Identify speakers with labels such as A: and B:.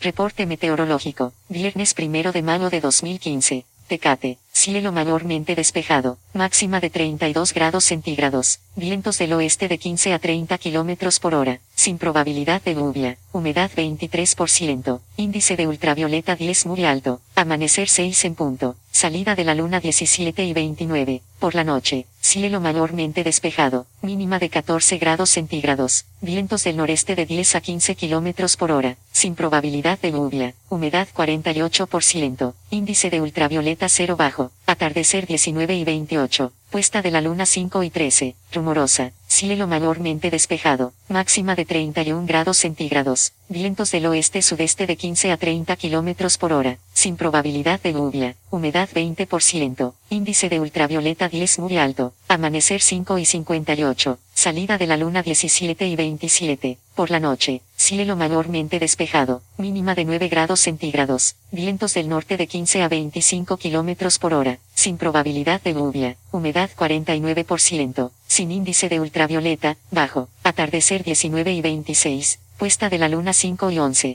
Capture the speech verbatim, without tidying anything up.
A: Reporte meteorológico, viernes primero de mayo de dos mil quince. Tecate, cielo mayormente despejado, máxima de treinta y dos grados centígrados, vientos del oeste de quince a treinta kilómetros por hora, sin probabilidad de lluvia, humedad veintitrés por ciento, índice de ultravioleta diez muy alto, amanecer seis en punto, salida de la luna diecisiete y veintinueve, por la noche, cielo mayormente despejado, mínima de catorce grados centígrados, vientos del noreste de diez a quince kilómetros por hora, sin probabilidad de lluvia, humedad cuarenta y ocho por ciento, índice de ultravioleta cero bajo, atardecer diecinueve y veintiocho, puesta de la luna cinco y trece, rumorosa, cielo mayormente despejado, máxima de treinta y un grados centígrados, vientos del oeste-sudeste de quince a treinta kilómetros por hora, sin probabilidad de lluvia, humedad veinte por ciento, índice de ultravioleta diez muy alto, amanecer cinco y cincuenta y ocho, salida de la luna diecisiete y veintisiete, por la noche, cielo mayormente despejado, mínima de nueve grados centígrados, vientos del norte de quince a veinticinco kilómetros por hora, sin probabilidad de lluvia, humedad cuarenta y nueve por ciento, sin índice de ultravioleta, bajo, atardecer diecinueve y veintiséis, puesta de la luna cinco y once,